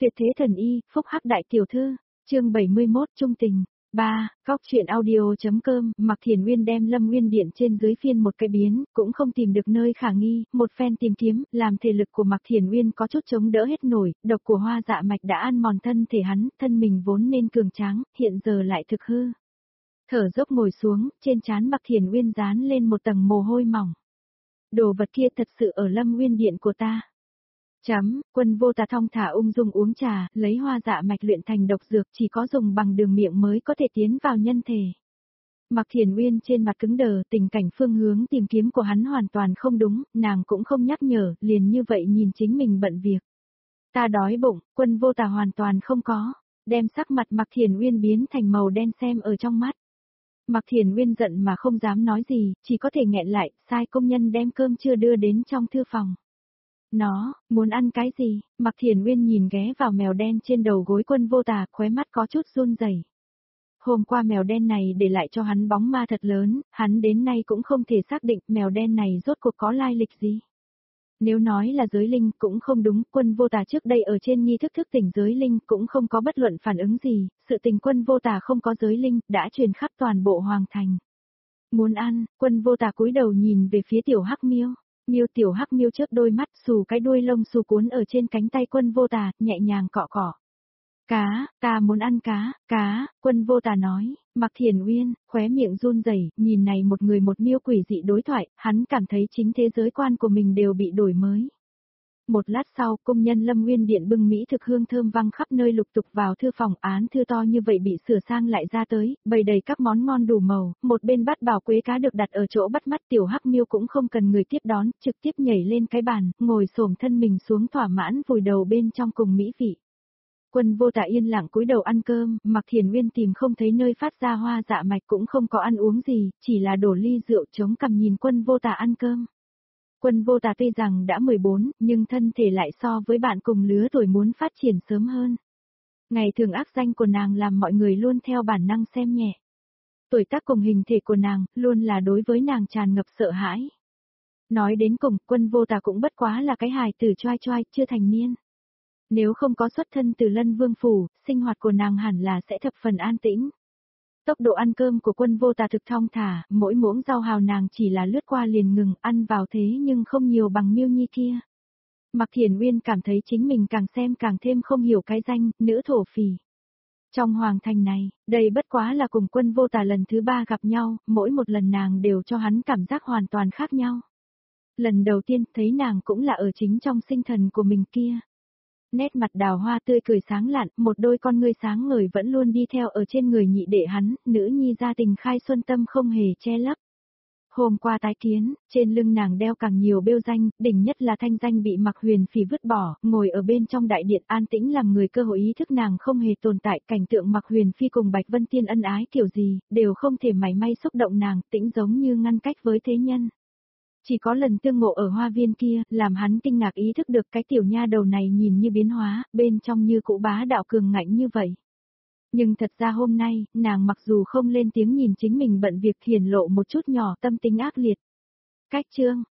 Tuyệt thế thần y, phúc hắc đại tiểu thư, chương 71 trung tình. 3. Góc truyện audio.com. Mạc Thiền Uyên đem Lâm Nguyên Điện trên dưới phiên một cái biến, cũng không tìm được nơi khả nghi, một phen tìm kiếm, làm thể lực của Mạc Thiền Uyên có chút chống đỡ hết nổi, độc của hoa dạ mạch đã ăn mòn thân thể hắn, thân mình vốn nên cường tráng, hiện giờ lại thực hư. Thở dốc ngồi xuống, trên trán Mạc Thiền Uyên dán lên một tầng mồ hôi mỏng. Đồ vật kia thật sự ở Lâm Nguyên Điện của ta. Quân Vô Tà thong thả ung dung uống trà, lấy hoa dạ mạch luyện thành độc dược, chỉ có dùng bằng đường miệng mới có thể tiến vào nhân thể. Mạc Thiền Uyên trên mặt cứng đờ, tình cảnh phương hướng tìm kiếm của hắn hoàn toàn không đúng, nàng cũng không nhắc nhở, liền như vậy nhìn chính mình bận việc. Ta đói bụng, Quân Vô Tà hoàn toàn không có, đem sắc mặt Mạc Thiền Uyên biến thành màu đen xem ở trong mắt. Mạc Thiền Uyên giận mà không dám nói gì, chỉ có thể nghẹn lại, sai công nhân đem cơm trưa đưa đến trong thư phòng. Nó, muốn ăn cái gì? Mạc Thiền Uyên nhìn ghé vào mèo đen trên đầu gối Quân Vô Tà, khóe mắt có chút run rẩy. Hôm qua mèo đen này để lại cho hắn bóng ma thật lớn, hắn đến nay cũng không thể xác định mèo đen này rốt cuộc có lai lịch gì. Nếu nói là giới linh cũng không đúng, Quân Vô Tà trước đây ở trên nghi thức thức tỉnh giới linh cũng không có bất luận phản ứng gì, sự tình Quân Vô Tà không có giới linh, đã truyền khắp toàn bộ hoàng thành. Muốn ăn, Quân Vô Tà cúi đầu nhìn về phía tiểu hắc miêu. Tiểu hắc miêu chớp đôi mắt, xù cái đuôi lông xù cuốn ở trên cánh tay Quân Vô Tà, nhẹ nhàng cọ cọ. Cá, ta muốn ăn cá, Quân Vô Tà nói. Mạc Thiền Uyên, khóe miệng run rẩy, nhìn này một người một miêu quỷ dị đối thoại, hắn cảm thấy chính thế giới quan của mình đều bị đổi mới. Một lát sau, công nhân Lâm Nguyên Điện bưng mỹ thực hương thơm văng khắp nơi lục tục vào thư phòng, án thư to như vậy bị sửa sang lại ra tới, bày đầy các món ngon đủ màu, một bên bát bảo quế cá được đặt ở chỗ bắt mắt, tiểu hắc miêu cũng không cần người tiếp đón, trực tiếp nhảy lên cái bàn, ngồi xổm thân mình xuống thỏa mãn vùi đầu bên trong cùng mỹ vị. Quân Vô Tà yên lặng cúi đầu ăn cơm, Mạc Thiền Uyên tìm không thấy nơi phát ra hoa dạ mạch cũng không có ăn uống gì, chỉ là đổ ly rượu chống cằm nhìn Quân Vô Tà ăn cơm. Quân Vô Tà tuy rằng đã 14, nhưng thân thể lại so với bạn cùng lứa tuổi muốn phát triển sớm hơn. Ngày thường ác danh của nàng làm mọi người luôn theo bản năng xem nhẹ. Tuổi tác cùng hình thể của nàng, luôn là đối với nàng tràn ngập sợ hãi. Nói đến cùng, Quân Vô Tà cũng bất quá là cái hài tử choai choai, chưa thành niên. Nếu không có xuất thân từ Lân Vương Phủ, sinh hoạt của nàng hẳn là sẽ thập phần an tĩnh. Tốc độ ăn cơm của Quân Vô Tà thực thong thả, mỗi muỗng rau hào nàng chỉ là lướt qua liền ngừng, ăn vào thế nhưng không nhiều bằng Miêu Nhi kia. Mạc Thiền Uyên cảm thấy chính mình càng xem càng thêm không hiểu cái danh, nữ thổ phỉ. Trong hoàng thành này, đây bất quá là cùng Quân Vô Tà lần thứ 3 gặp nhau, mỗi một lần nàng đều cho hắn cảm giác hoàn toàn khác nhau. Lần đầu tiên thấy nàng cũng là ở chính trong sinh thần của mình kia. Nét mặt đào hoa tươi cười sáng lạn, một đôi con ngươi sáng ngời vẫn luôn đi theo ở trên người nhị đệ hắn, nữ nhi gia tình khai xuân tâm không hề che lấp. Hôm qua tái kiến, trên lưng nàng đeo càng nhiều bêu danh, đỉnh nhất là thanh danh bị Mạc Huyền Phỉ vứt bỏ, ngồi ở bên trong đại điện an tĩnh làm người cơ hội ý thức nàng không hề tồn tại, cảnh tượng Mạc Huyền Phi cùng Bạch Vân Tiên ân ái kiểu gì, đều không thể mảy may xúc động nàng, tĩnh giống như ngăn cách với thế nhân. Chỉ có lần tương ngộ ở hoa viên kia, làm hắn kinh ngạc ý thức được cái tiểu nha đầu này nhìn như biến hóa, bên trong như cũ bá đạo cường ngạnh như vậy. Nhưng thật ra hôm nay, nàng mặc dù không lên tiếng nhìn chính mình bận việc hiển lộ một chút nhỏ tâm tính ác liệt. Cách chương,